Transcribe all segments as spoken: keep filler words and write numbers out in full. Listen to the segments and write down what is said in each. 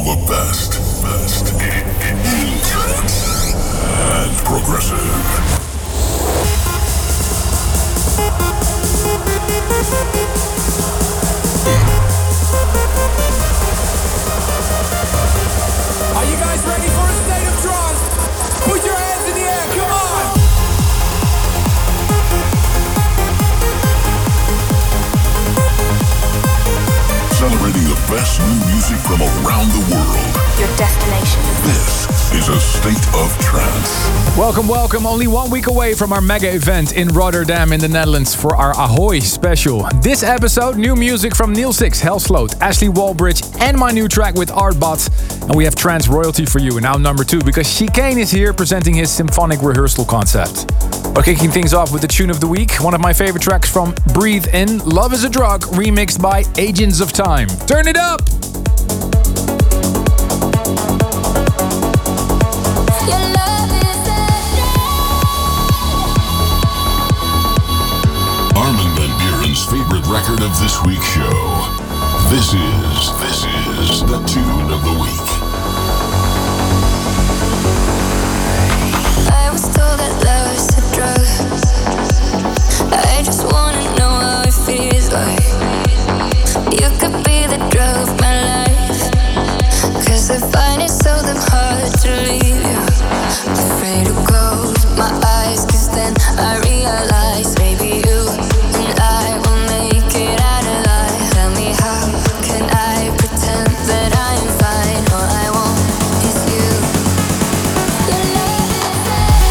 the best, best in trance and progressive. Are you guys ready for a state of trance? Put your hands in the air, come on! Celebrating the best new music from around the world. Your destination. This is a state of trance. Welcome, welcome. Only one week away from our mega event in Rotterdam in the Netherlands for our Ahoy special. This episode, new music from Neil Six, Hellsloat, Ashley Wallbridge, and my new track with Artbots. And we have trance royalty for you in our number two because Chicane is here presenting his symphonic rehearsal concept. We're kicking things off with the tune of the week, one of my favorite tracks from Breathe In, Love Is a Drug, remixed by Agents of Time. Turn it up! Armin van Buuren's favorite record of this week's show. This is, this is the tune of the week. I was told that love is a drug. I just wanna know how it feels like. You could be the drug of my life. Cause I find it so damn hard to leave you. Afraid to close my eyes, cause then I realize maybe you and I will make it out alive. Tell me how can I pretend that I'm fine? All I want is you. Your love is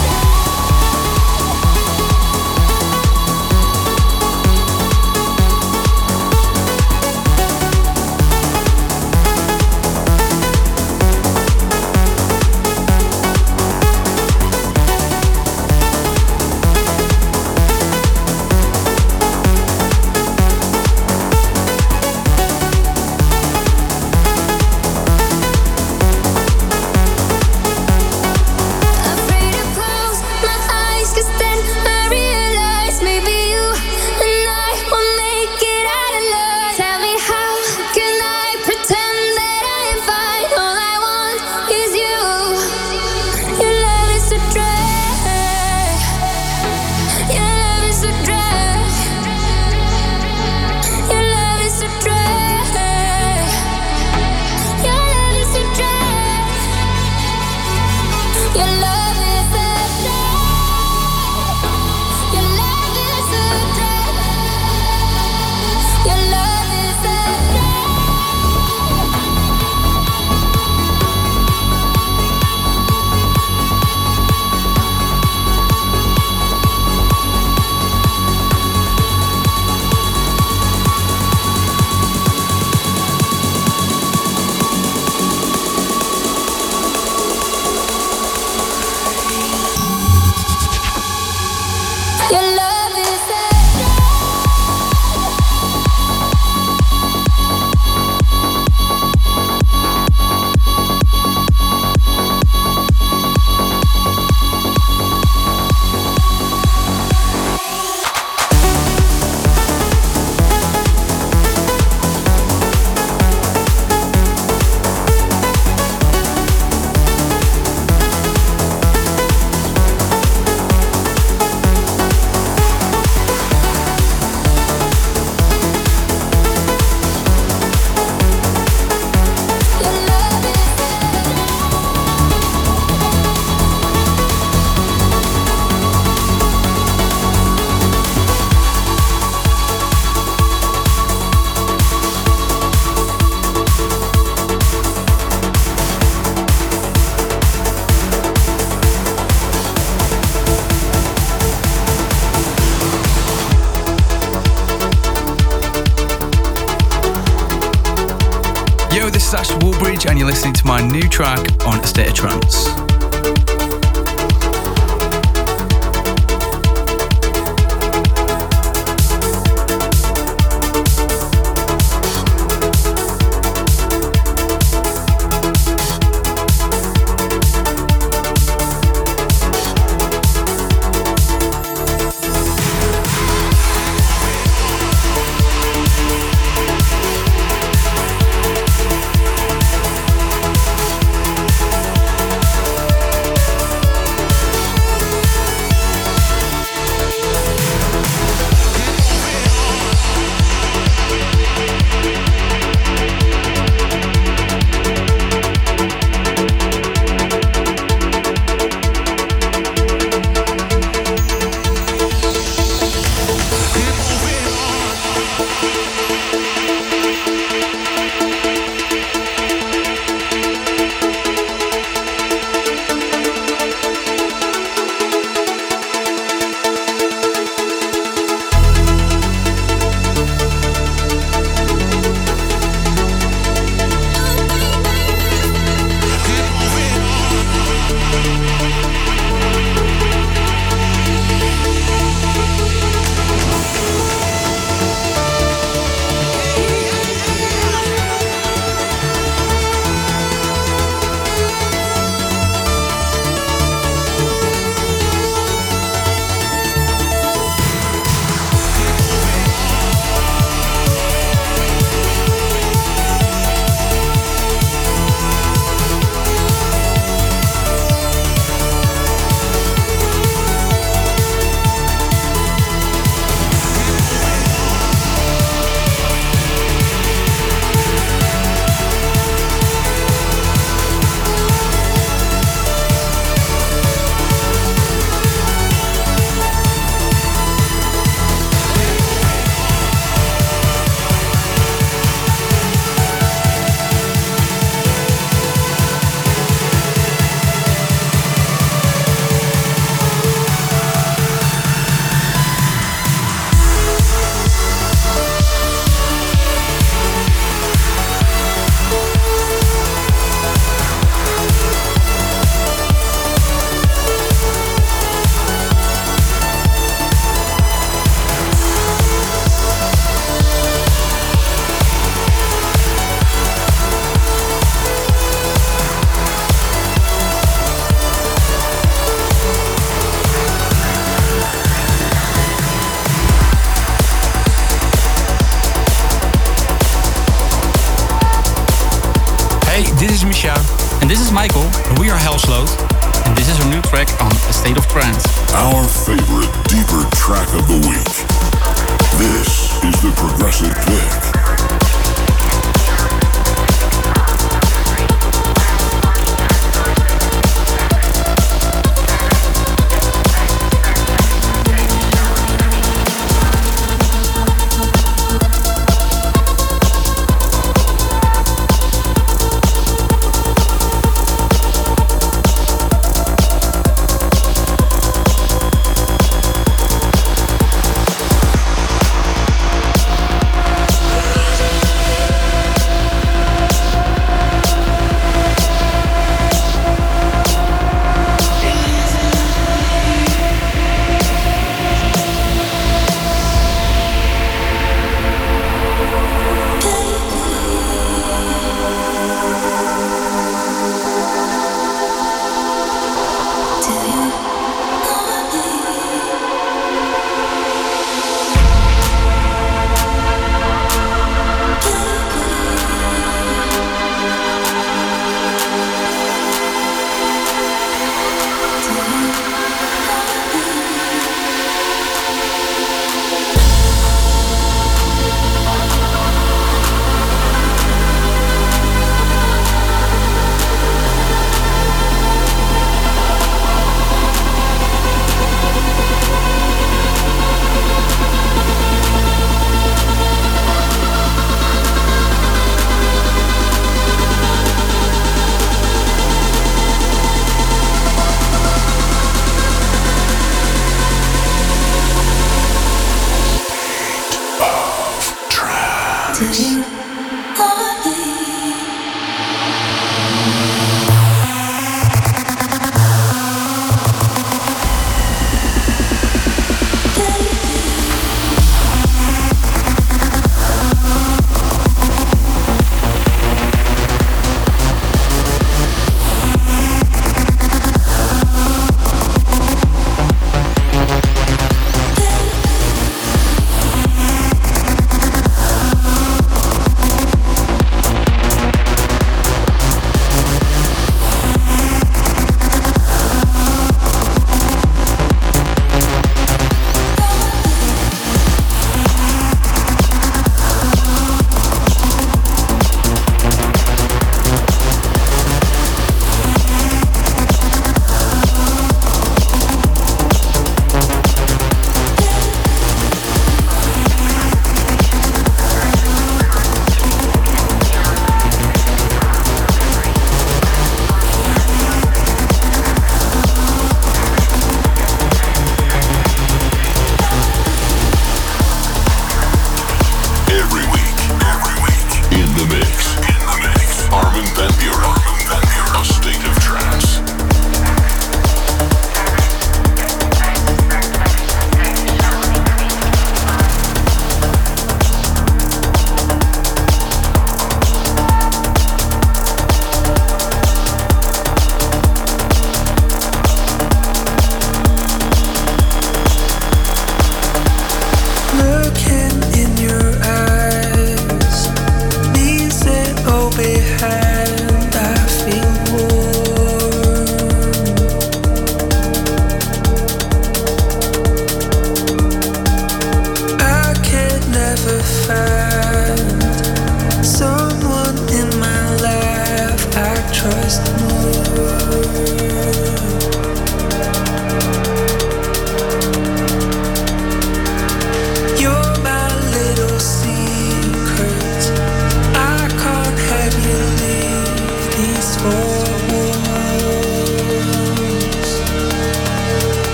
and you're listening to my new track on A State of Trance. Misha. And this is Michael. And we are Hellsloat. And this is our new track on A State of Trance. Our favorite deeper track of the week. This is the Progressive Pick.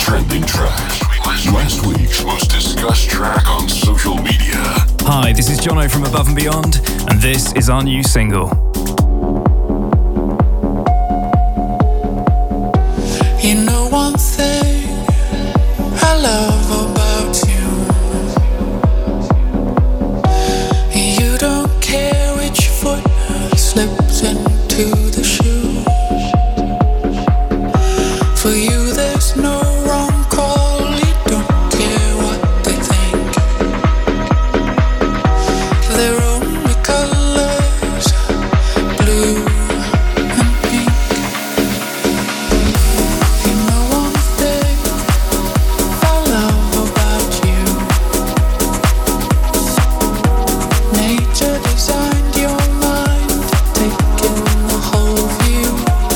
trending track. Last week's most discussed track on social media. Hi, this is Jono from Above and Beyond, and this is our new single. You know one thing I love about you. You don't care which foot slips into the shoe. For you there's no wrong call. You don't care what they think. Their only colors, blue and pink. You know one thing I love about you. Nature designed your mind, taking the whole view.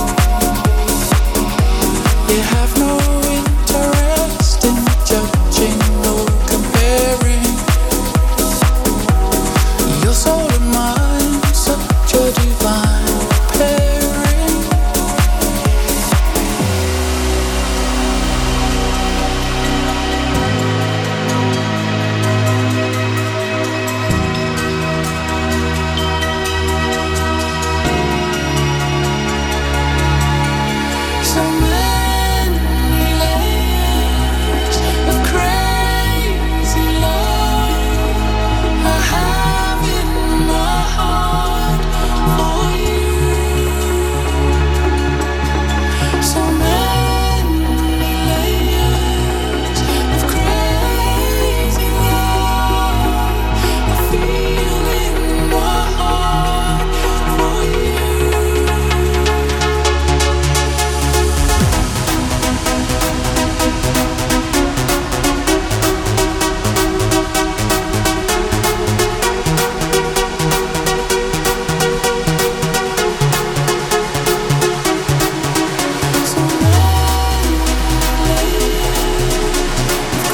You have no interest in judging or comparing. Your soul and mine, such a divine pairing. So many layers of crazy love I have in my heart for you. So many layers of crazy love I feel in my heart for you. So many layers of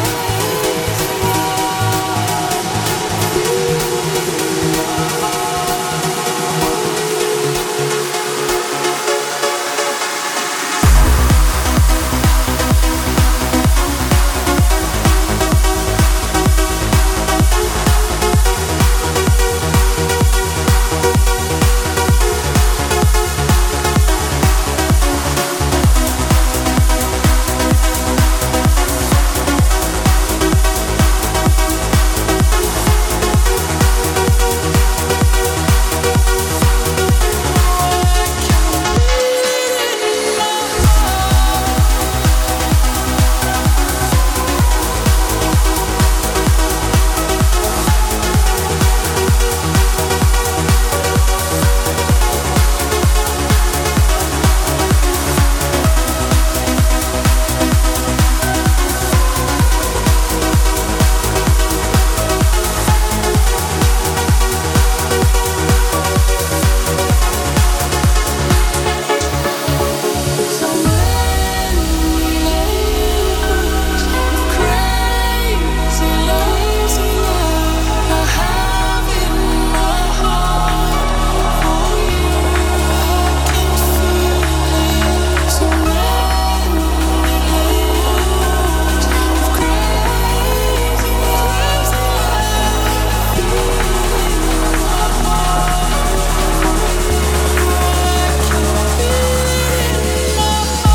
So many layers of crazy love I have in my heart for you. I can feel it. So many layers of crazy love I feel in my heart for you. I can feel it in my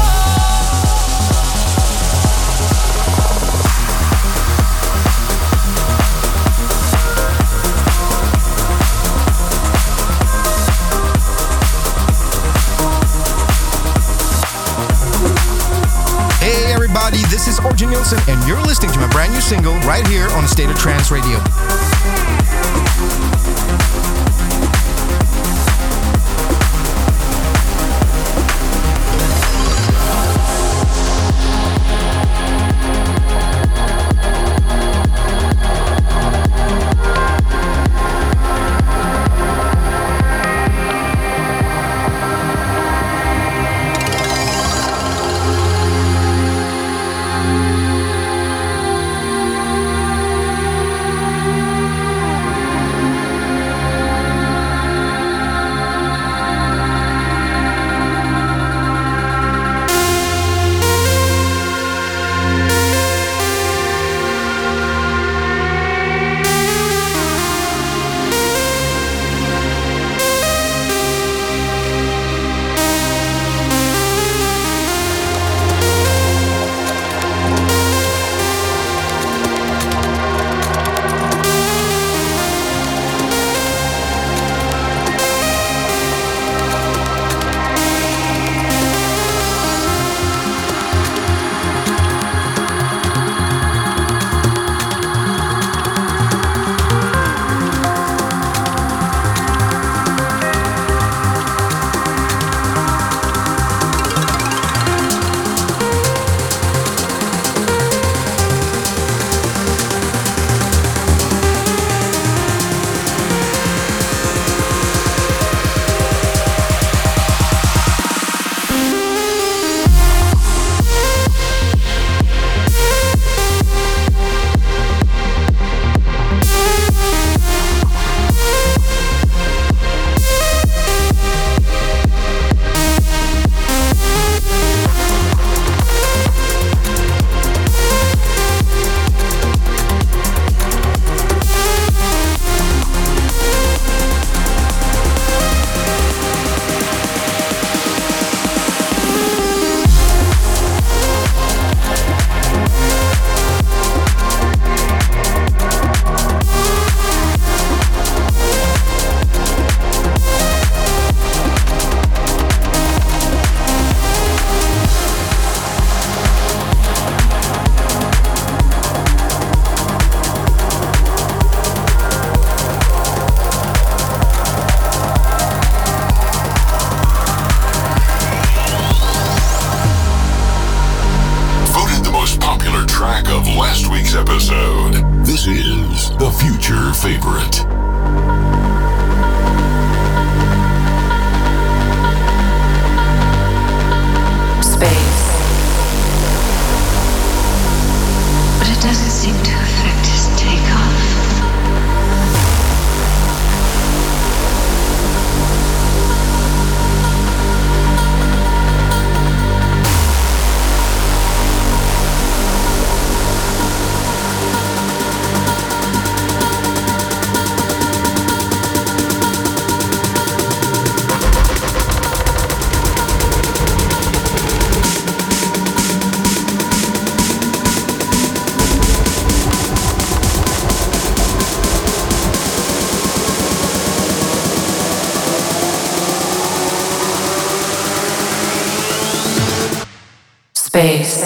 Hey everybody, this is Orjan Nilsen and you're listening to my brand new single right here on State of Trance Radio. your favorite. Space. But it doesn't seem to affect his takeoff. Space.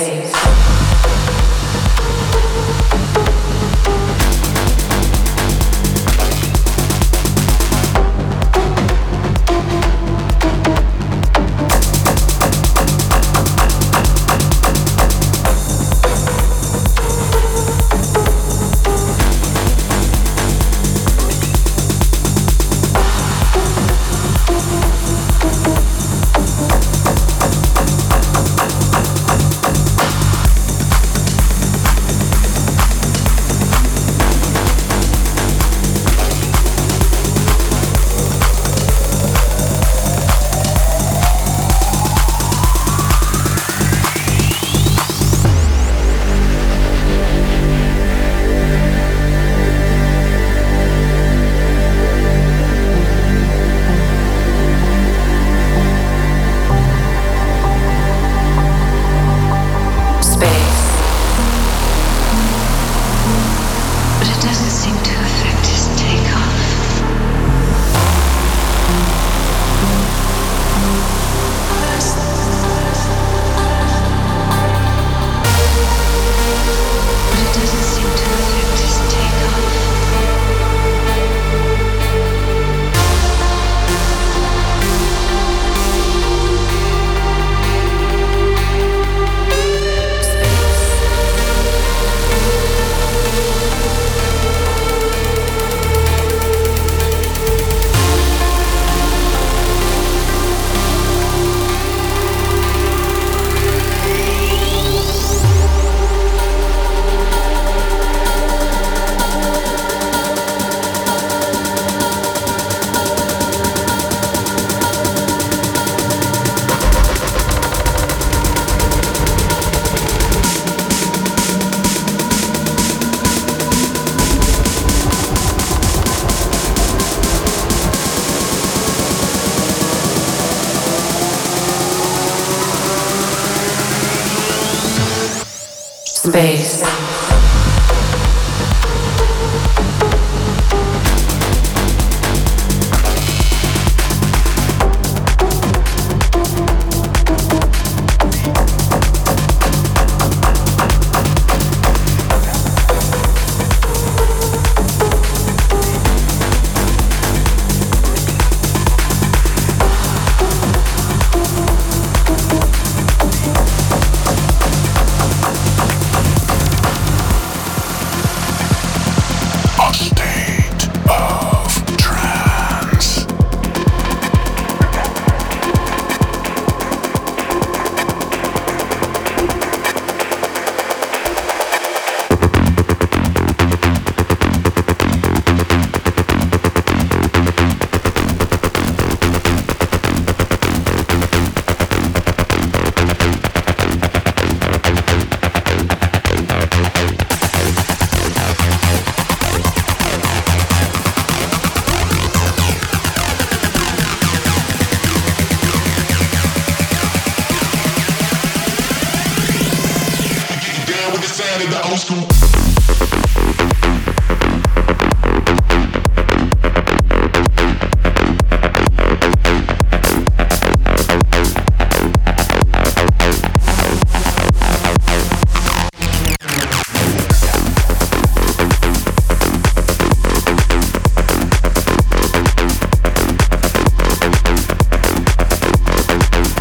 Space.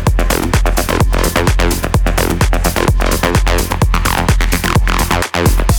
Bye.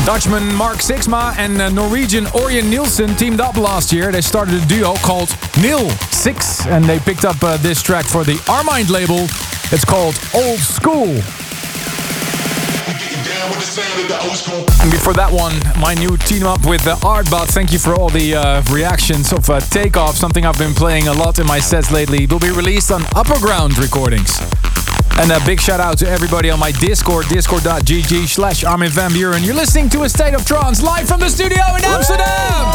Dutchman Mark Sixma and uh, Norwegian Orion Nielsen teamed up last year. They started a duo called Nil Six, and they picked up uh, this track for the Armind label. It's called Old School. And before that one, my new team up with uh, Artbot. Thank you for all the uh, reactions of uh, Takeoff, something I've been playing a lot in my sets lately. It will be released on Upper Ground Recordings. And a big shout out to everybody on my Discord, discord.gg slash Armin van Buuren. You're listening to A State of Trance live from the studio in Amsterdam.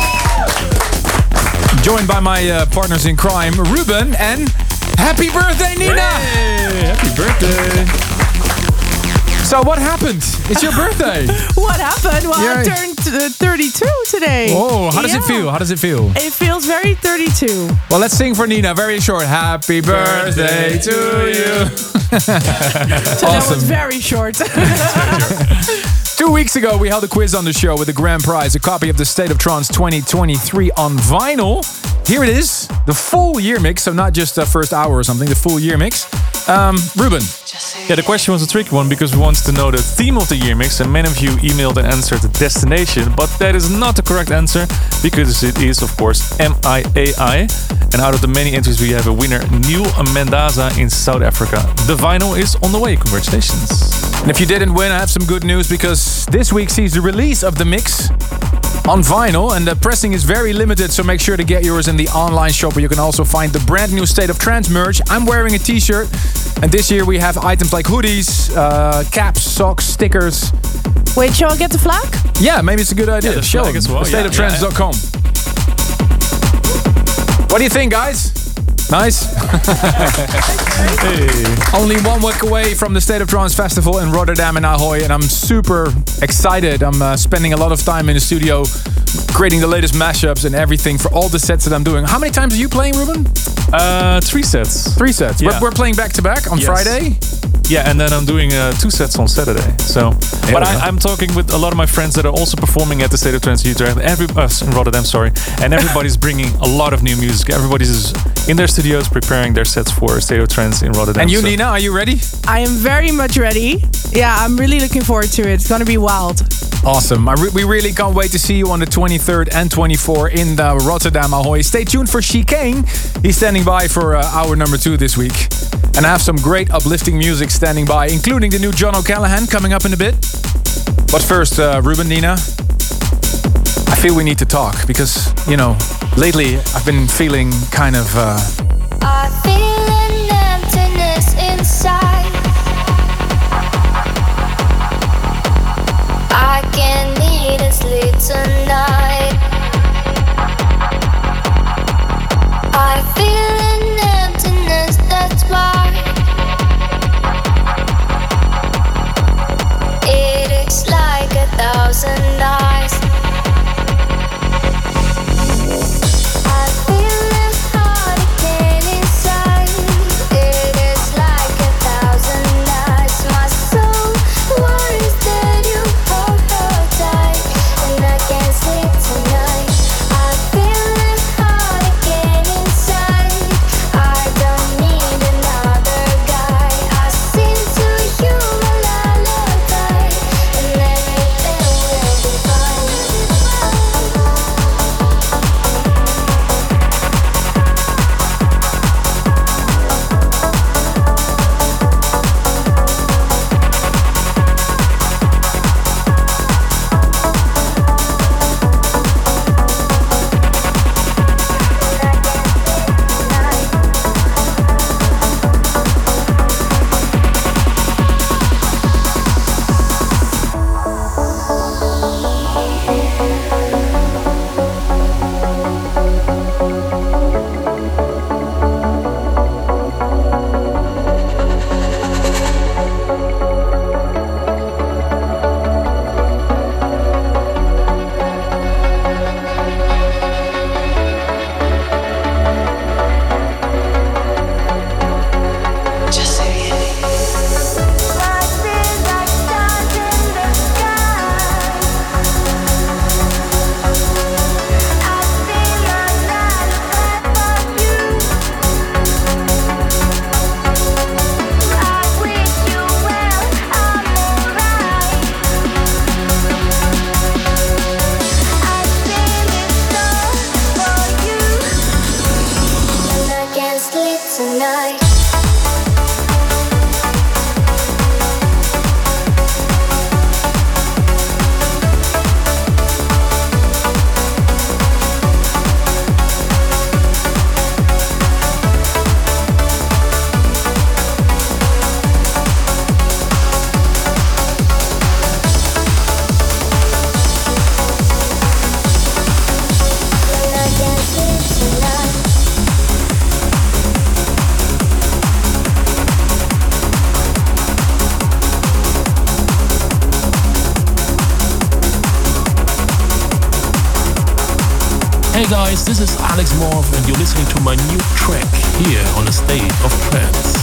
Joined by my uh, partners in crime, Ruben, and happy birthday, Nina! Hey, happy birthday! So what happened? It's your birthday. What happened? Well, yeah. I turned uh, thirty-two today. Oh, how does yeah. it feel? How does it feel? It feels very thirty-two. Well, let's sing for Nina. Very short. Happy birthday, birthday to you. So awesome. That was very short. Two weeks ago, we held a quiz on the show with the grand prize, a copy of the State of Trance twenty twenty-three on vinyl. Here it is, the full year mix, so not just the first hour or something, the full year mix. Um, Ruben. Yeah, the question was a tricky one because we wanted to know the theme of the year mix, and many of you emailed and answered the destination, but that is not the correct answer because it is, of course, M I A I. And out of the many entries, we have a winner, Neil Mendaza in South Africa. The vinyl is on the way. Congratulations. And if you didn't win, I have some good news because this week sees the release of the mix on vinyl, and the pressing is very limited, so make sure to get yours in the online shop where you can also find the brand new State of Trance merch. I'm wearing a t-shirt, and this year we have items like hoodies, uh, caps, socks, stickers. Wait, shall I get the flag? Yeah, maybe it's a good idea. Yeah, the Show flag as well. state of trance dot com. Yeah, yeah. What do you think, guys? Nice? Hey. Only one week away from the State of Trance Festival in Rotterdam and Ahoy, and I'm super excited. I'm uh, spending a lot of time in the studio creating the latest mashups and everything for all the sets that I'm doing. How many times are you playing, Ruben? Uh, three sets. Three sets. Yeah. We're, we're playing back to back on Yes. Friday. Yeah, and then I'm doing uh, two sets on Saturday. So, There but we I, go. I'm talking with a lot of my friends that are also performing at the State of Trance Utrecht. Every uh, in Rotterdam, sorry, and everybody's bringing a lot of new music. Everybody's in their studios preparing their sets for State of Trance in Rotterdam. And you, so. Nina, are you ready? I am very much ready. Yeah, I'm really looking forward to it. It's going to be wild. Awesome. I re- we really can't wait to see you on the twenty-third and twenty-fourth in the Rotterdam Ahoy. Stay tuned for Chicane. He's standing by for uh, hour number two this week. And I have some great uplifting music standing by, including the new John O'Callaghan coming up in a bit. But first, uh, Ruben, Nina, I feel we need to talk because, you know, lately I've been feeling kind of... Uh, I feel an emptiness inside. I can't need to sleep tonight. I feel an emptiness, that's why. It is like a thousand eyes. I feel a heart again inside. It is like a thousand eyes. My soul worries that you hold her tight, and I can't sleep Hey guys, this is Alex Morph and you're listening to my new track here on A State of Trance.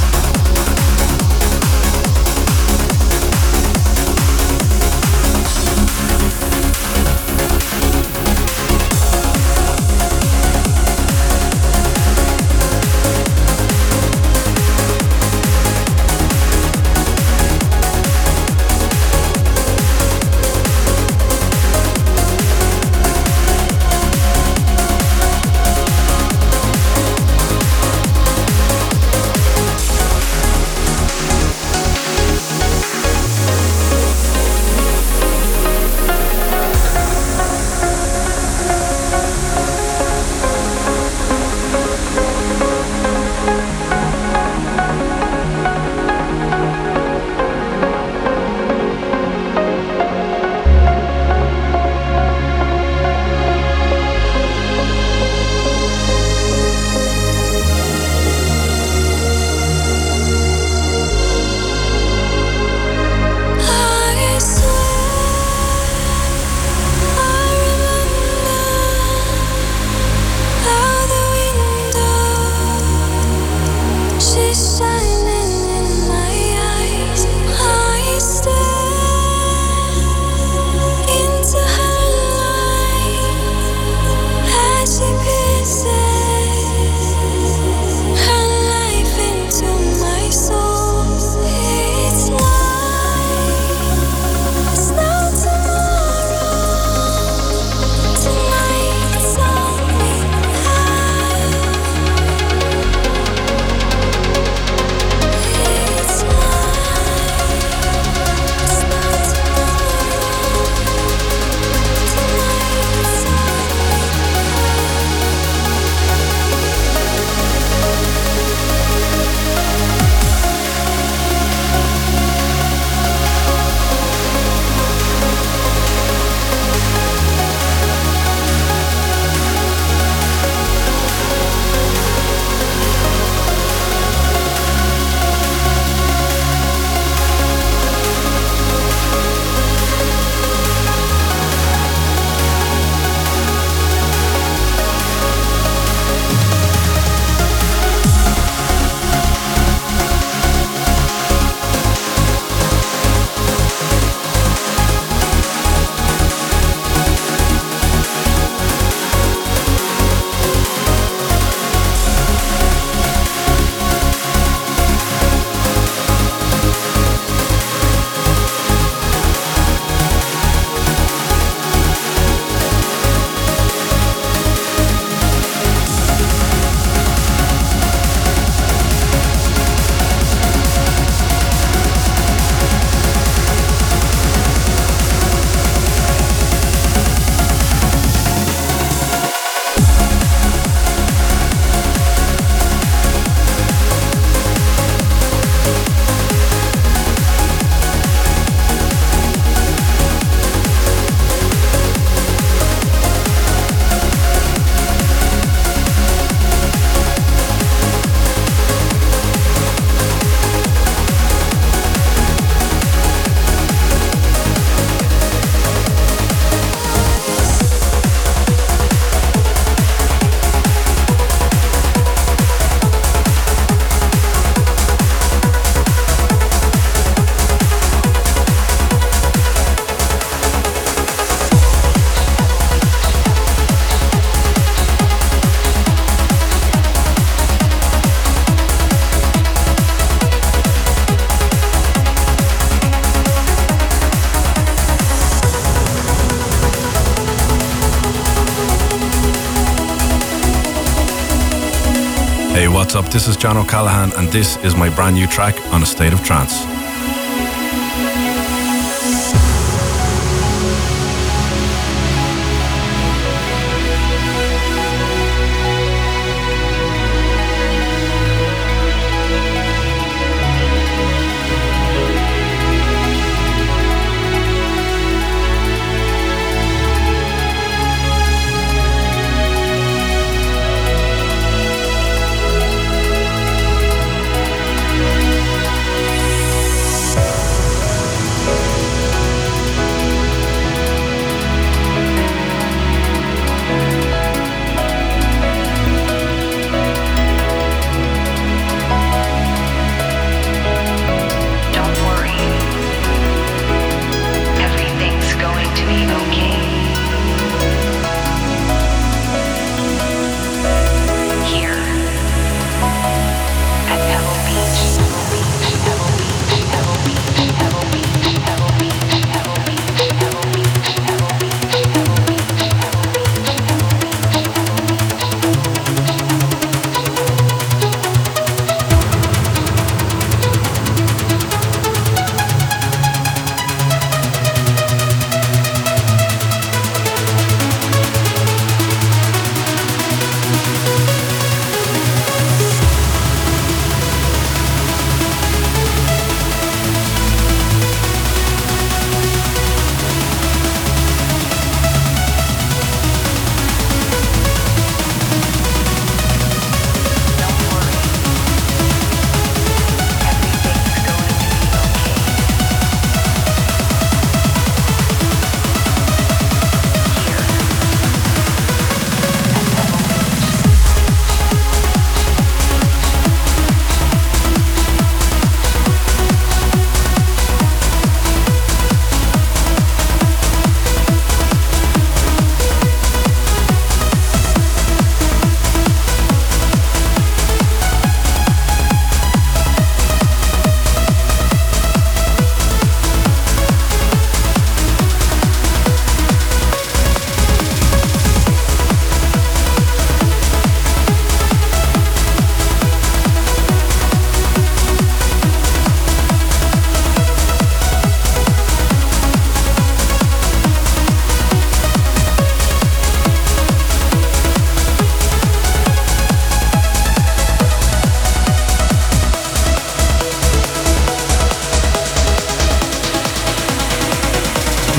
Hey, what's up? This is John O'Callaghan, and this is my brand new track on A State of Trance.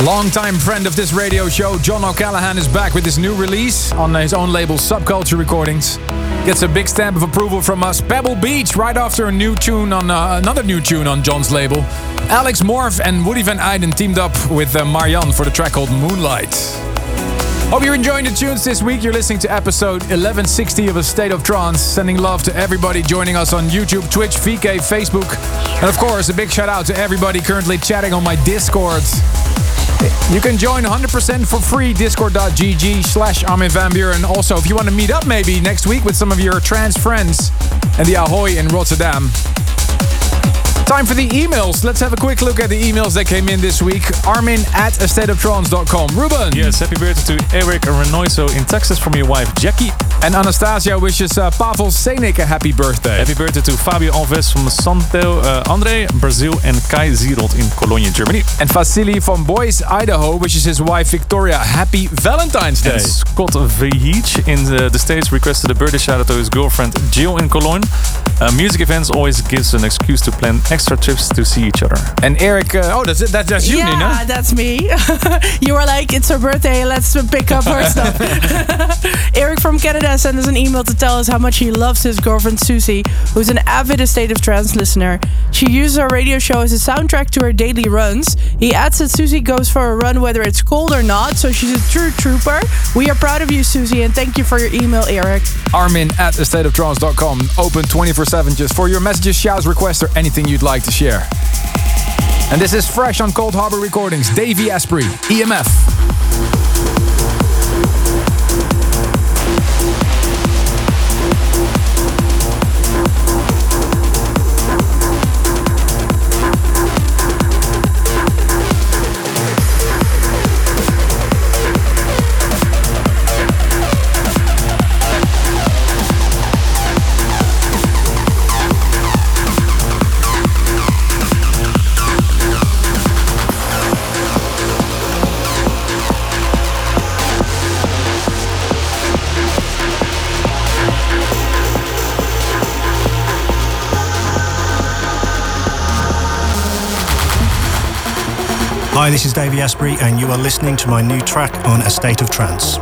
Longtime friend of this radio show, John O'Callaghan, is back with his new release on his own label, Subculture Recordings. Gets a big stamp of approval from us, Pebble Beach, right after a new tune on uh, another new tune on John's label. Alex Morph and Woody Van Eyden teamed up with uh, Marianne for the track called Moonlight. Hope you're enjoying the tunes this week. You're listening to episode eleven sixty of A State of Trance. Sending love to everybody joining us on YouTube, Twitch, V K, Facebook. And of course, a big shout out to everybody currently chatting on my Discord. You can join one hundred percent for free, discord.gg slash Armin van Buuren. Also, if you want to meet up maybe next week with some of your trans friends and the Ahoy in Rotterdam. Time for the emails. Let's have a quick look at the emails that came in this week. Armin at a state of trance dot com. Ruben. Yes, happy birthday to Eric Renoiso in Texas from your wife Jackie. And Anastasia wishes uh, Pavel Senik a happy birthday. Happy birthday to Fabio Alves from Santo uh, Andre, Brazil, and Kai Zierold in Cologne, Germany. And Vasily from Boise, Idaho wishes his wife Victoria happy Valentine's Day. And Scott Vihich in the, the States requested a birthday shout out to his girlfriend Jill in Cologne. Uh, music events always gives an excuse to plan extra trips to see each other. And Eric, uh, oh, that's, that, that's you, yeah, Nina? Yeah, that's me. You were like, it's her birthday, let's pick up her stuff. Eric from Canada sent us an email to tell us how much he loves his girlfriend Susie, who's an avid A State of Trance listener. She uses our radio show as a soundtrack to her daily runs. He adds that Susie goes for a run whether it's cold or not, so she's a true trooper. We are proud of you, Susie, and thank you for your email, Eric. Armin at a state of trance dot com. Open twenty-four seven just for your messages, shouts, requests, or anything you'd like to share. And this is fresh on Cold Harbor Recordings. Davey Asprey, E M F. Hi, this is Davey Asprey, and you are listening to my new track on A State of Trance.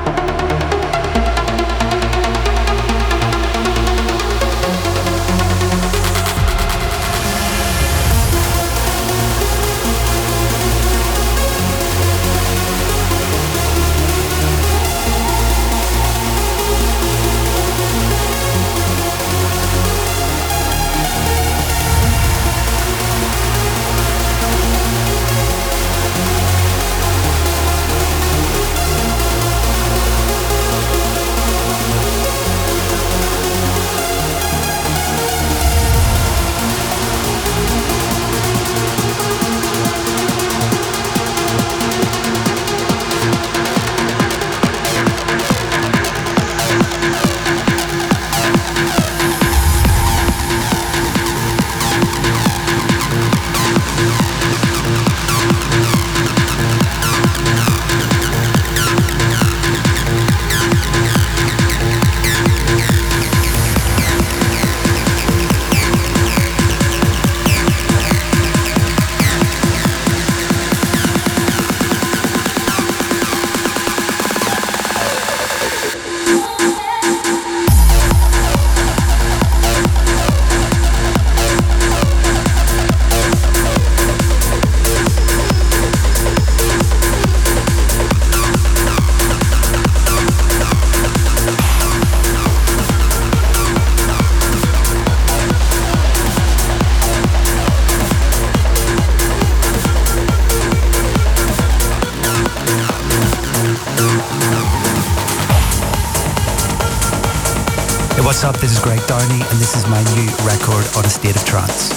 What's up? This is Greg Downey, and this is my new record on A State of Trance.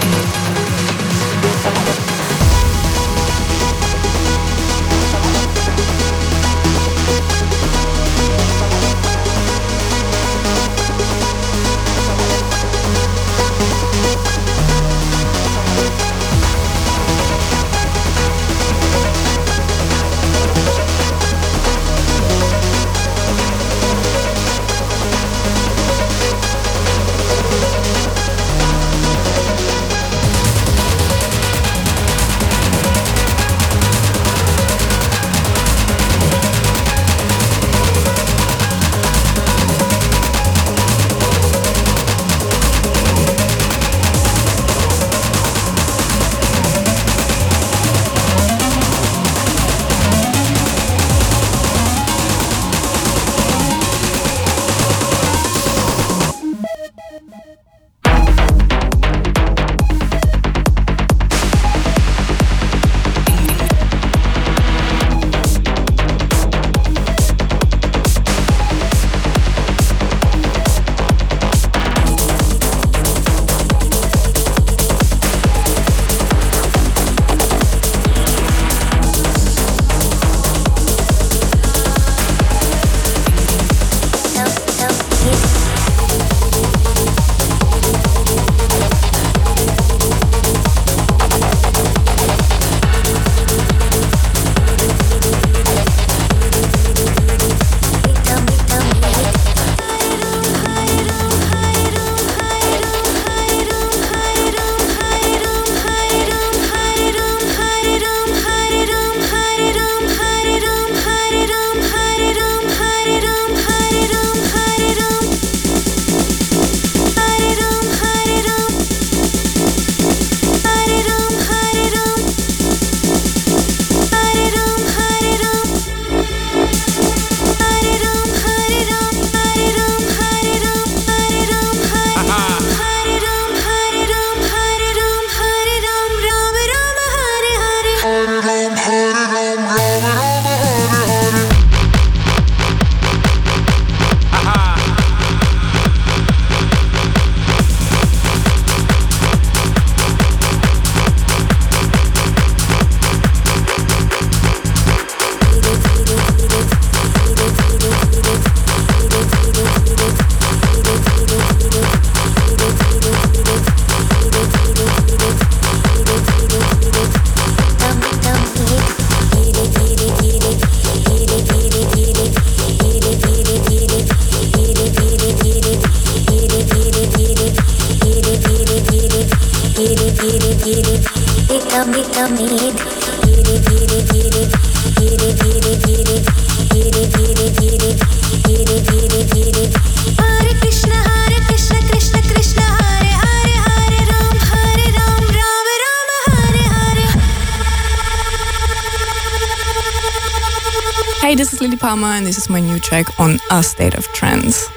Hey, this is Lily Palmer and this is my new track on A State of Trance.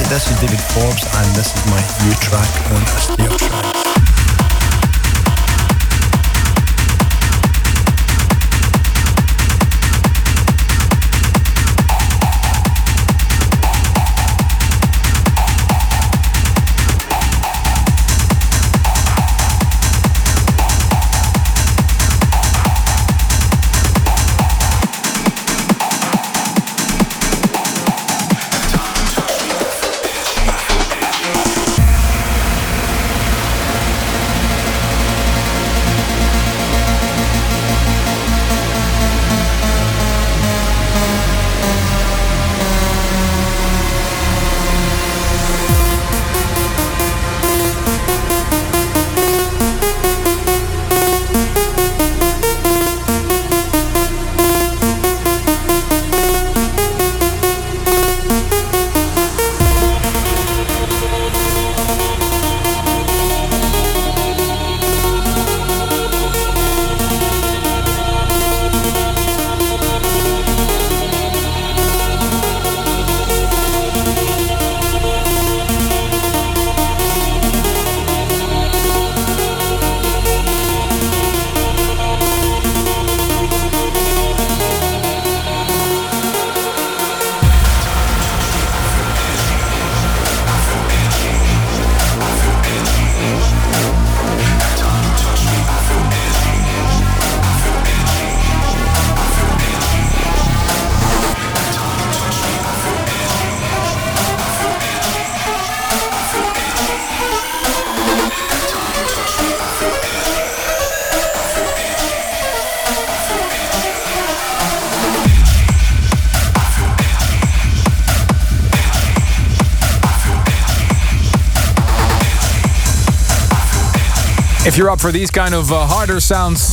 This is David Forbes, and this is my new track on A State of Trance. If you're up for these kind of uh, harder sounds,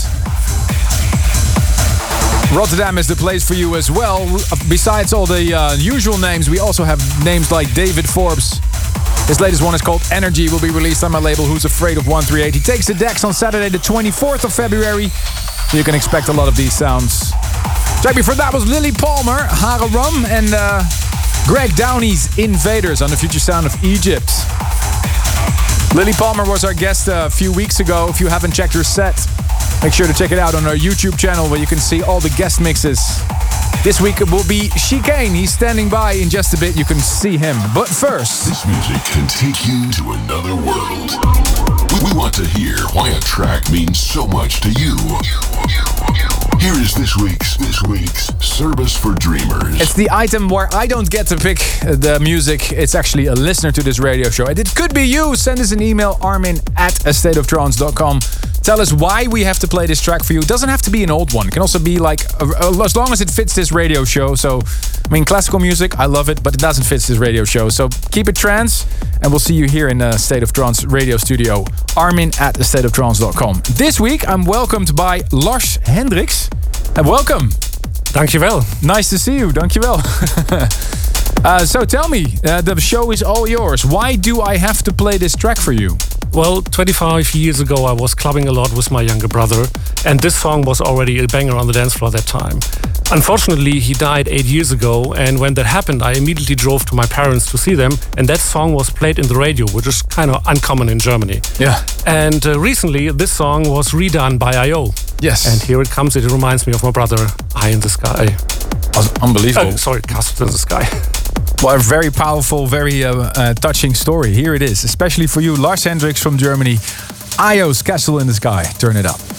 Rotterdam is the place for you as well. Besides all the uh, usual names, we also have names like David Forbes. His latest one is called Energy, will be released on my label Who's Afraid of one thirty-eight. He takes the decks on Saturday the twenty-fourth of February. So you can expect a lot of these sounds. Track before that was Lily Palmer, Hara Rum, and uh, Greg Downey's Invaders on the Future Sound of Egypt. Lily Palmer was our guest a few weeks ago. If you haven't checked her set, make sure to check it out on our YouTube channel where you can see all the guest mixes. This week it will be Chicane. He's standing by in just a bit. You can see him. But first, this music can take you to another world. We want to hear why a track means so much to you. Here is this week's this week's Service for Dreamers. It's the item where I don't get to pick the music. It's actually a listener to this radio show. And it could be you. Send us an email, armin at a state of trance dot com. Tell us why we have to play this track for you. It doesn't have to be an old one. It can also be like, a, a, as long as it fits this radio show. So, I mean, classical music, I love it, but it doesn't fit this radio show. So keep it trance, and we'll see you here in the State of Trance radio studio. Armin at the state of trance dot com. This week, I'm welcomed by Lars Hendricks. And welcome. Dankjewel. Nice to see you. Dankjewel. uh, so tell me, uh, the show is all yours. Why do I have to play this track for you? Well, twenty-five years ago I was clubbing a lot with my younger brother, and this song was already a banger on the dance floor at that time. Unfortunately, he died eight years ago, and when that happened, I immediately drove to my parents to see them, and that song was played in the radio, which is kind of uncommon in Germany. Yeah. And uh, recently, this song was redone by I O. Yes. And here it comes. It reminds me of my brother, Eye in the Sky. Unbelievable. Uh, sorry, Castle in the Sky. Well, a very powerful, very uh, uh, touching story. Here it is, especially for you, Lars Hendricks from Germany. I O's Castle in the Sky. Turn it up.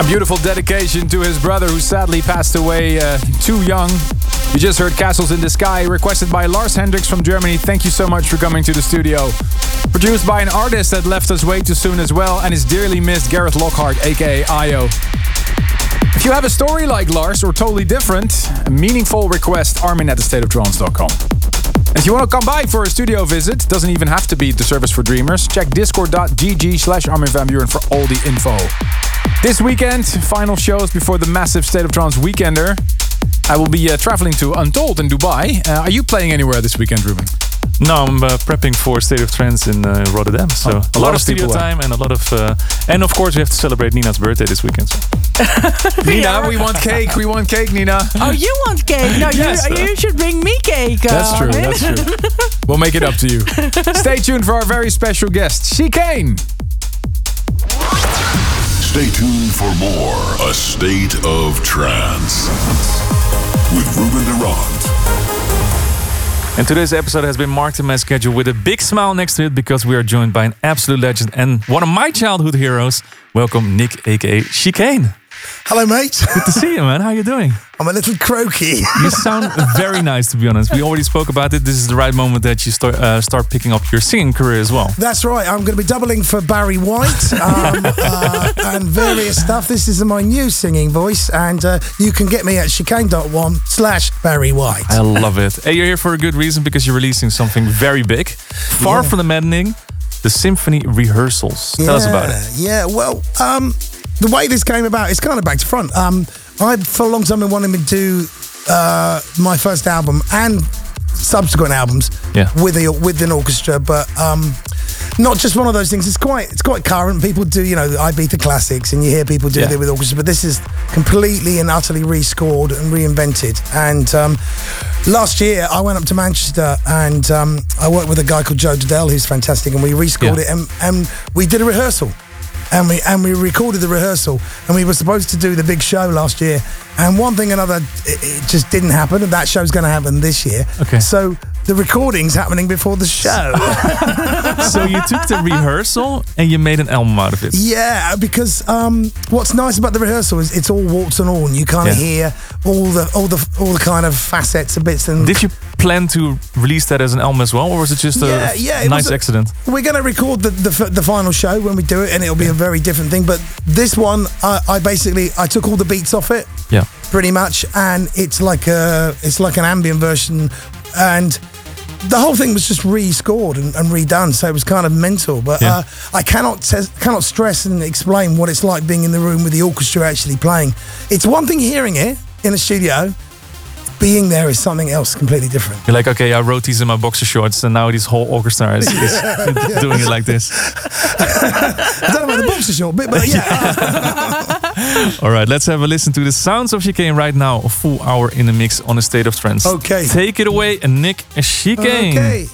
beautiful dedication to his brother who sadly passed away uh, too young. You just heard Castles in the Sky, requested by Lars Hendricks from Germany. Thank you so much for coming to the studio. Produced by an artist that left us way too soon as well, and is dearly missed, Gareth Lockhart, aka Io. If you have a story like Lars or totally different, a meaningful request, armin at the state of trance dot com. And if you want to come by for a studio visit, doesn't even have to be the Service for Dreamers, check discord.gg slash Armin van Buuren for all the info. This weekend, final shows before the massive State of Trance Weekender. I will be uh, traveling to Untold in Dubai. Uh, are you playing anywhere this weekend, Ruben? No, I'm uh, prepping for State of Trance in uh, Rotterdam. So oh, a, a lot, lot of studio time and a lot of... Uh, and of course we have to celebrate Nina's birthday this weekend. So. Nina, yeah. we want cake. We want cake, Nina. Oh, you want cake? No, yes, you, you should bring me cake. Uh, that's true, that's true. We'll make it up to you. Stay tuned for our very special guest, Chicane. Stay tuned for more A State of Trance with Ruben de Ronde. And today's episode has been marked in my schedule with a big smile next to it because we are joined by an absolute legend and one of my childhood heroes. Welcome, Nick, aka Chicane. Hello, mate. Good to see you, man. How are you doing? I'm a little croaky. You sound very nice, to be honest. We already spoke about it. This is the right moment that you start, uh, start picking up your singing career as well. That's right. I'm going to be doubling for Barry White um, uh, and various stuff. This is my new singing voice, and uh, you can get me at chicane dot one slash Barry White. I love it. Hey, you're here for a good reason because you're releasing something very big. Far yeah. from the maddening, the Symphony Rehearsals. Tell yeah, us about it. Yeah, well... Um, The way this came about is kind of back to front. Um, I, for a long time, been wanting to do uh, my first album and subsequent albums yeah. with a, with an orchestra, but um, not just one of those things. It's quite it's quite current. People do, you know, the Ibiza classics, and you hear people do yeah. it with orchestra, but this is completely and utterly rescored and reinvented. And um, last year, I went up to Manchester and um, I worked with a guy called Joe Dudell, who's fantastic, and we rescored yeah. it, and, and we did a rehearsal. And we and we recorded the rehearsal, and we were supposed to do the big show last year, and one thing or another, it, it just didn't happen, and that show's going to happen this year. Okay. So the recording's happening before the show. So you took the rehearsal and you made an album out of it. Yeah, because um, what's nice about the rehearsal is it's all warts and all, and you kind of yeah. hear all the all the all the kind of facets and bits. And did you plan to release that as an album as well, or was it just a yeah, yeah, it nice a, accident? We're going to record the, the the final show when we do it, and it'll be a very different thing. But this one, I, I basically I took all the beats off it, yeah, pretty much, and it's like a it's like an ambient version, and the whole thing was just re-scored and, and redone, so it was kind of mental. But yeah. uh, I cannot te- cannot stress and explain what it's like being in the room with the orchestra actually playing. It's one thing hearing it in a studio. Being there is something else completely different. You're like, okay, I wrote these in my boxer shorts, and now this whole orchestra is, is yeah. doing it like this. I don't know about the boxer short bit, but yeah. All right, let's have a listen to the sounds of Chicane right now. A full hour in the mix on A State of Trance. Okay. Take it away, Nick Chicane. Okay.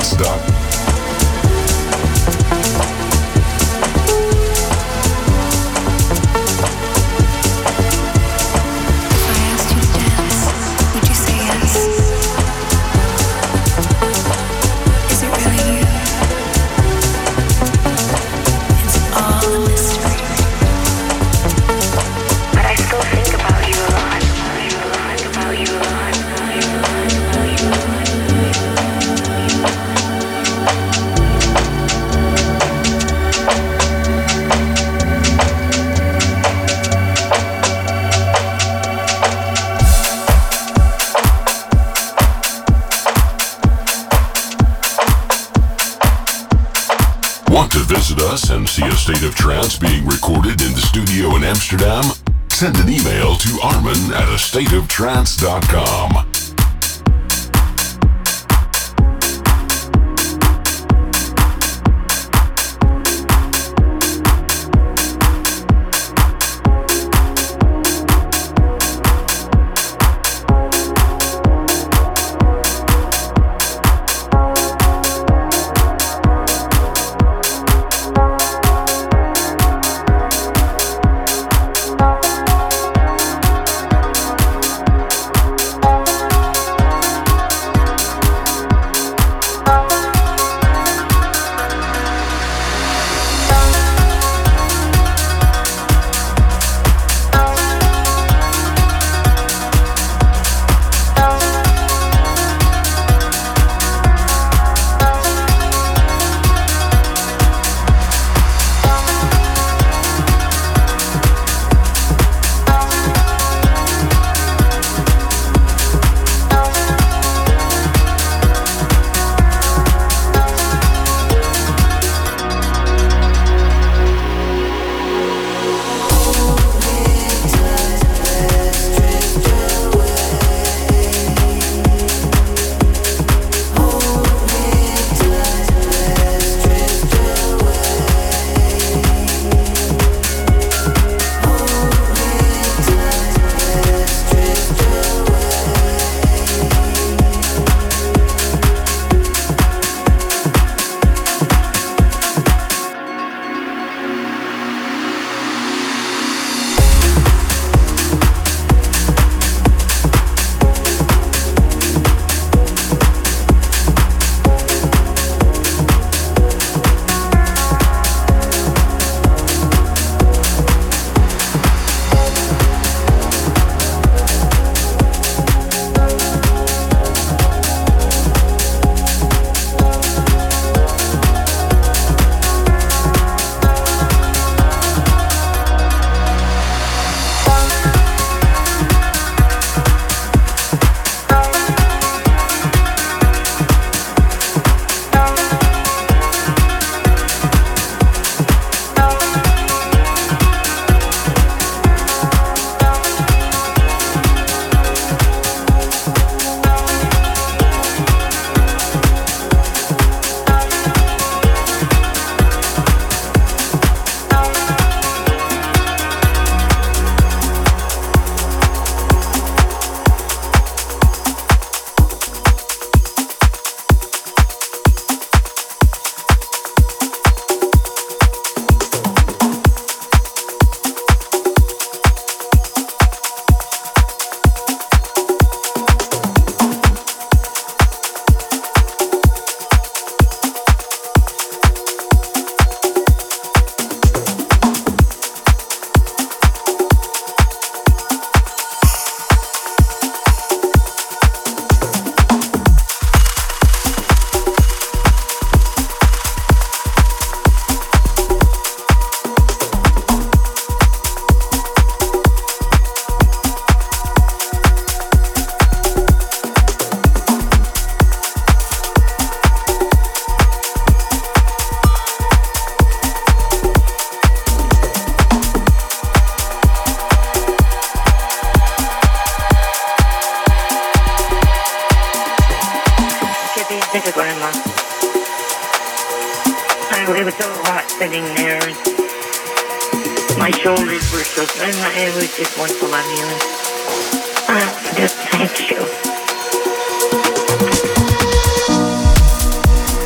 trance dot com. Want to visit us and see a State of Trance being recorded in the studio in Amsterdam? Send an email to Armin at a state of trance dot com. It was so hot sitting there. My shoulders were so, and it was just wonderful loving you. And just thank you.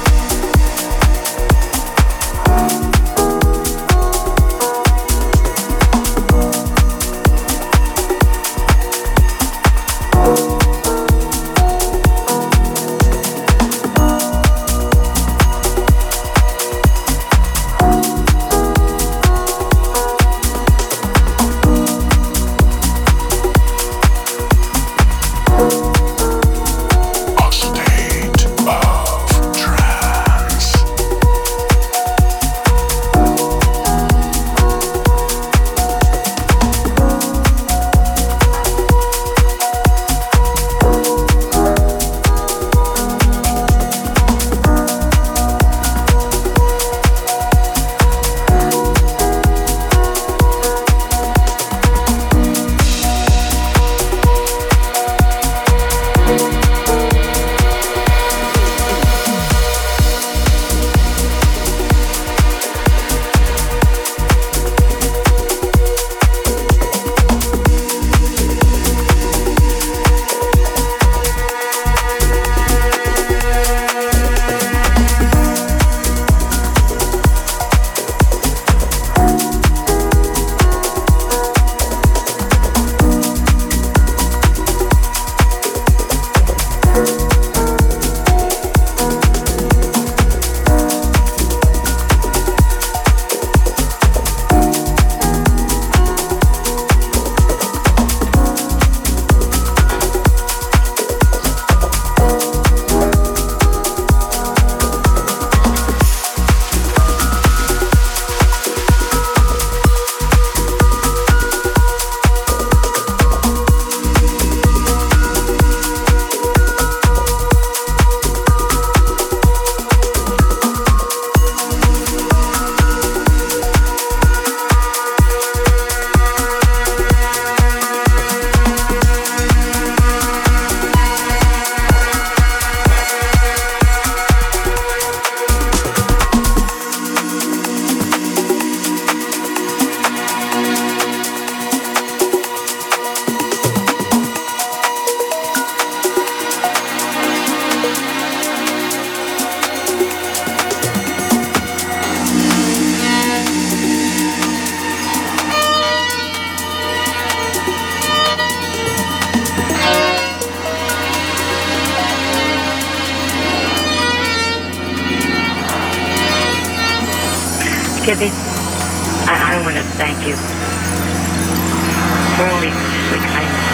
Kevin, I, I want to thank you for all the sweet kindness.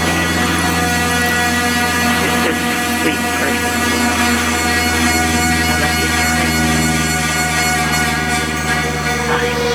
You're just a sweet person. I love you, Kevin. Bye.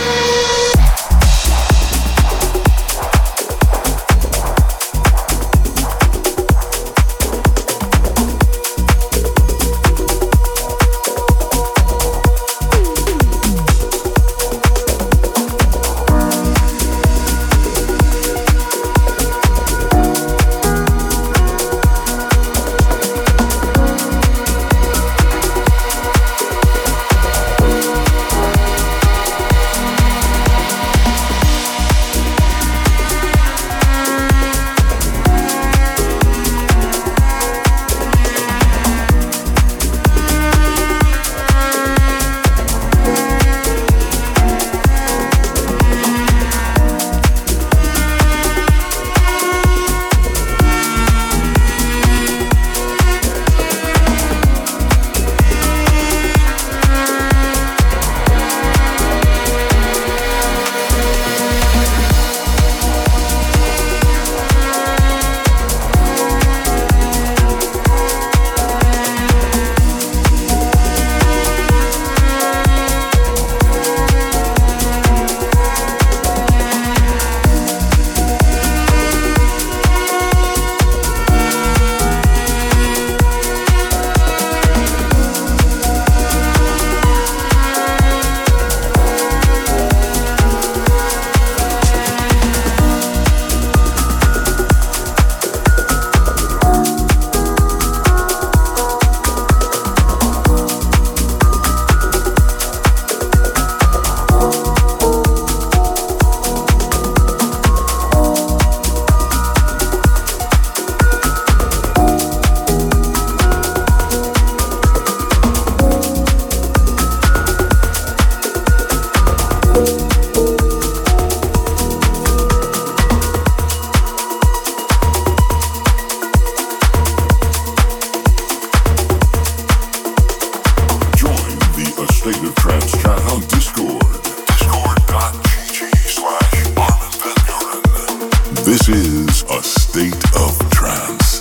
This is A State of Trance.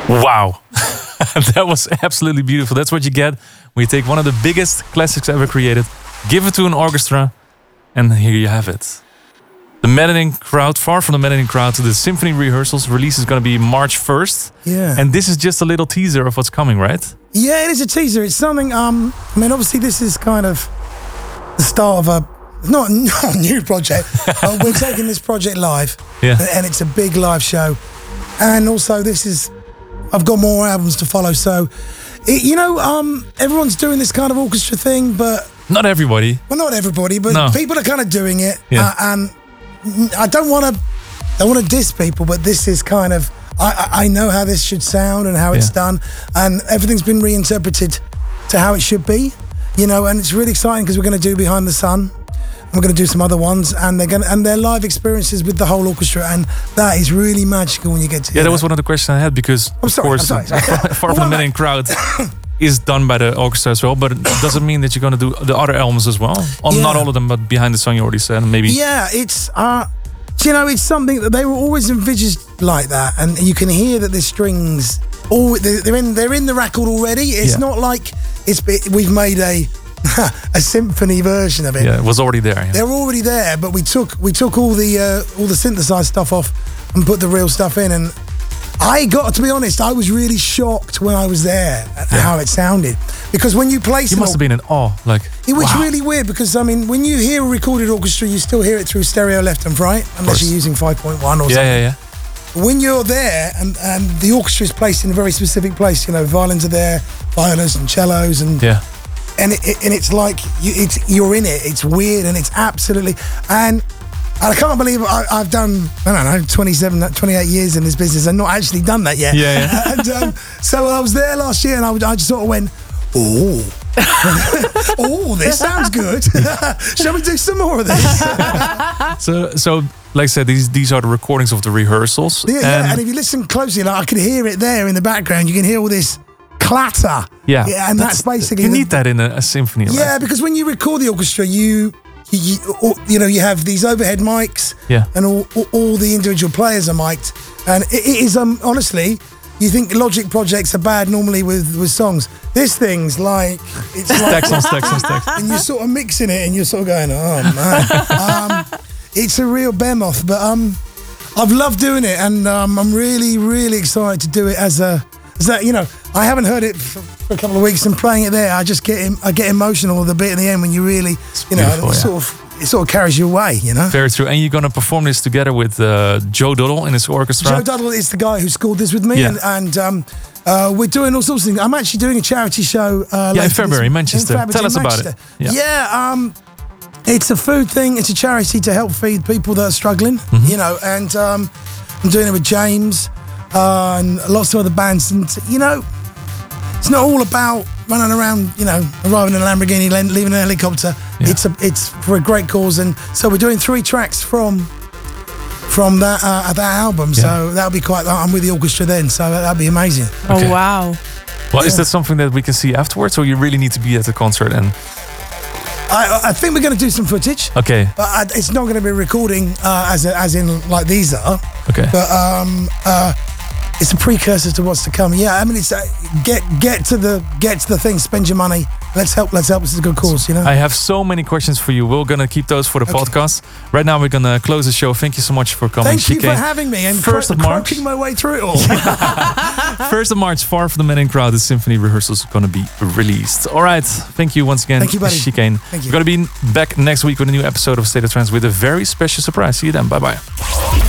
Wow. That was absolutely beautiful. That's what you get when you take one of the biggest classics ever created, give it to an orchestra, and here you have it. The Medellin crowd, far from the Medellin crowd to the symphony rehearsals. Release is going to be March first. Yeah. And this is just a little teaser of what's coming, right? Yeah, it is a teaser. It's something, um, I mean, obviously this is kind of the start of a, not, not a new project, but we're taking this project live. Yeah. And it's a big live show. And also this is, I've got more albums to follow. So, it, you know, um, everyone's doing this kind of orchestra thing, but... Not everybody. Well, not everybody, but No. people are kind of doing it. Yeah. Uh, and I don't want to, I want to diss people, but this is kind of, I, I I know how this should sound and how it's Yeah. done, and everything's been reinterpreted to how it should be, you know, and it's really exciting because we're going to do Behind the Sun. We're going to do some other ones, and they're going to, and they're live experiences with the whole orchestra, and that is really magical when you get to. Yeah, hear that was one of the questions I had because, I'm sorry, of course, I'm sorry, sorry. Far from the Medellin crowd is done by the orchestra as well, but it doesn't mean that you're going to do the other albums as well. Oh, Yeah. Not all of them, but Behind the Sun you already said, maybe. Yeah, it's uh, you know, it's something that they were always envisaged like that, and you can hear that the strings, all they're they're in, they're in the record already. It's Yeah. not like it's we've made a a symphony version of it. Yeah, it was already there. Yeah. They're already there, but we took we took all the uh, all the synthesized stuff off and put the real stuff in. And I got to be honest, I was really shocked when I was there at Yeah. how it sounded, because when you place You an must have been in awe. Like, it was wow. really weird because, I mean, when you hear a recorded orchestra, you still hear it through stereo left and right, unless course. you're using five point one or Yeah, something. yeah, yeah. When you're there and, and the orchestra is placed in a very specific place, you know, violins are there, violas and cellos, and Yeah. and it, and it's like you, it's you're in it. It's weird, and it's absolutely. And I can't believe I, I've done, I don't know, twenty-seven, twenty-eight years in this business and not actually done that yet. Yeah, yeah. And um, so I was there last year, and I, would- I just sort of went, oh. Oh, this sounds good. Shall we do some more of this? So, so like I said, these these are the recordings of the rehearsals. Yeah, yeah, and and if you listen closely, like I could hear it there in the background. You can hear all this clatter. yeah, yeah, and that's, basically you the- need that in a, a symphony. Yeah, right? because when you record the orchestra, you you, you, or- you know you have these overhead mics, Yeah. and all, all, all the individual players are mic'd, and it, it is um honestly. You think Logic projects are bad normally with, with songs. This thing's like it's like Stacks on stacks on stacks. and you're sort of mixing it, and you're sort of going, oh man, um, it's a real behemoth. But um, I've loved doing it, and um, I'm really, really excited to do it as a, as that. You know, I haven't heard it for, for a couple of weeks, and playing it there, I just get em- I get emotional with the bit in the end when you really, you know, beautiful, it yeah. sort of it sort of carries you away. You know. Very true. And you're going to perform this together with uh, Joe Duddle in his orchestra. Joe Duddle is the guy who scored this with me, Yeah. and, and um, uh, we're doing all sorts of things. I'm actually doing a charity show. Uh, Yeah, in later this- February, Manchester. in February, Tell us about Manchester. it. Yeah. Yeah, um, it's a food thing. It's a charity to help feed people that are struggling. Mm-hmm. You know, and um, I'm doing it with James uh, and lots of other bands. And you know, it's not all about running around. You know, arriving in a Lamborghini, le- leaving in a helicopter. Yeah. It's a it's for a great cause, and so we're doing three tracks from. From that uh, that album, Yeah. so that'll be quite. I'm with the orchestra then, so that'll be amazing. Okay. Oh, wow. Well, is that something that we can see afterwards, or you really need to be at the concert? And I, I think we're going to do some footage, okay, but I, it's not going to be recording uh, as a, as in like these are. okay, But um, uh, it's a precursor to what's to come. Yeah, I mean, it's uh, get get to the get to the thing. Spend your money. Let's help. Let's help. It's a good cause, you know. I have so many questions for you. We're gonna keep those for the Okay. podcast. Right now, we're gonna close the show. Thank you so much for coming. Thank you for Chicane. having me and First cro- of March. croaking my way through it all. First of March, Far from the Medellin crowd, the symphony rehearsals are gonna be released. All right, thank you once again, Thank you, buddy. Chicane. Thank you. We're gonna be back next week with a new episode of State of Trance with a very special surprise. See you then. Bye bye.